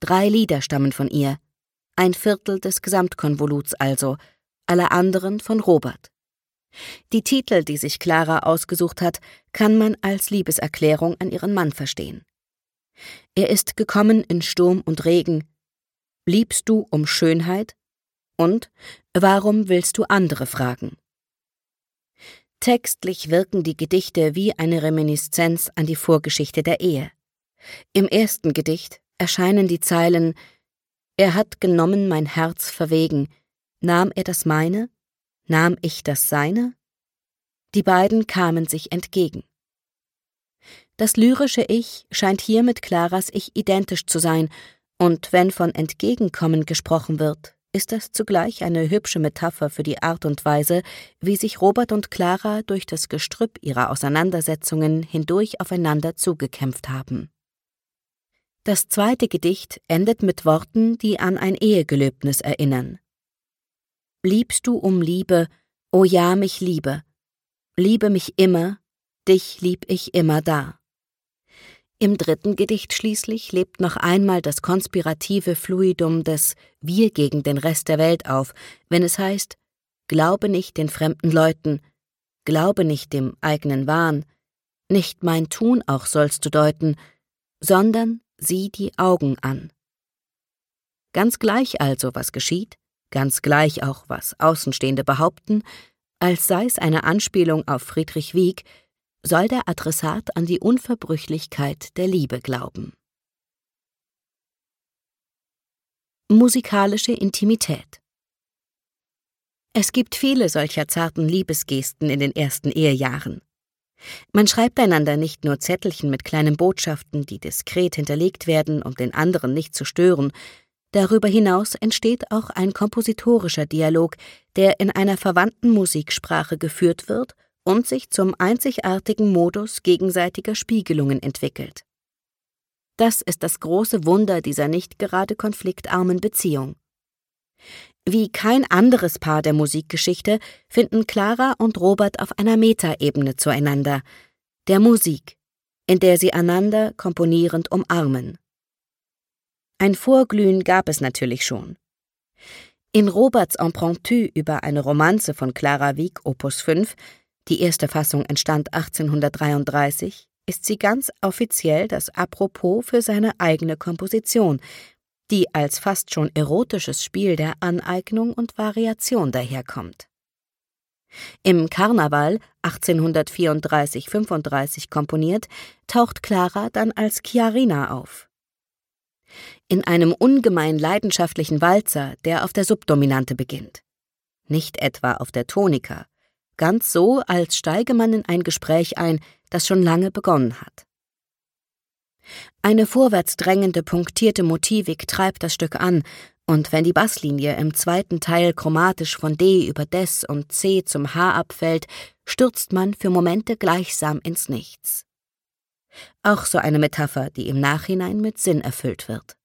3 Lieder stammen von ihr, 1/4 des Gesamtkonvoluts also, alle anderen von Robert. Die Titel, die sich Clara ausgesucht hat, kann man als Liebeserklärung an ihren Mann verstehen. Er ist gekommen in Sturm und Regen, liebst du um Schönheit und warum willst du andere fragen? Textlich wirken die Gedichte wie eine Reminiszenz an die Vorgeschichte der Ehe. Im ersten Gedicht erscheinen die Zeilen: Er hat genommen mein Herz verwegen, nahm er das meine, nahm ich das seine? Die beiden kamen sich entgegen. Das lyrische Ich scheint hier mit Claras Ich identisch zu sein, und wenn von Entgegenkommen gesprochen wird, ist das zugleich eine hübsche Metapher für die Art und Weise, wie sich Robert und Clara durch das Gestrüpp ihrer Auseinandersetzungen hindurch aufeinander zugekämpft haben. Das zweite Gedicht endet mit Worten, die an ein Ehegelöbnis erinnern. Liebst du um Liebe, o ja, mich liebe mich immer, dich lieb ich immer da. Im dritten Gedicht schließlich lebt noch einmal das konspirative Fluidum des Wir gegen den Rest der Welt auf, wenn es heißt: Glaube nicht den fremden Leuten, glaube nicht dem eigenen Wahn, nicht mein Tun auch sollst du deuten, sondern sieh die Augen an. Ganz gleich also, was geschieht, ganz gleich auch, was Außenstehende behaupten, als sei es eine Anspielung auf Friedrich Wieck, soll der Adressat an die Unverbrüchlichkeit der Liebe glauben. Musikalische Intimität. Es gibt viele solcher zarten Liebesgesten in den ersten Ehejahren. Man schreibt einander nicht nur Zettelchen mit kleinen Botschaften, die diskret hinterlegt werden, um den anderen nicht zu stören. Darüber hinaus entsteht auch ein kompositorischer Dialog, der in einer verwandten Musiksprache geführt wird und sich zum einzigartigen Modus gegenseitiger Spiegelungen entwickelt. Das ist das große Wunder dieser nicht gerade konfliktarmen Beziehung. Wie kein anderes Paar der Musikgeschichte finden Clara und Robert auf einer Metaebene zueinander, der Musik, in der sie einander komponierend umarmen. Ein Vorglühen gab es natürlich schon. In Roberts Impromptu über eine Romanze von Clara Wieck, Opus 5, die erste Fassung entstand 1833, ist sie ganz offiziell das Apropos für seine eigene Komposition, die als fast schon erotisches Spiel der Aneignung und Variation daherkommt. Im Karneval, 1834/35 komponiert, taucht Clara dann als Chiarina auf. In einem ungemein leidenschaftlichen Walzer, der auf der Subdominante beginnt. Nicht etwa auf der Tonika, ganz so, als steige man in ein Gespräch ein, das schon lange begonnen hat. Eine vorwärts drängende, punktierte Motivik treibt das Stück an, und wenn die Basslinie im zweiten Teil chromatisch von D über Des und C zum H abfällt, stürzt man für Momente gleichsam ins Nichts. Auch so eine Metapher, die im Nachhinein mit Sinn erfüllt wird.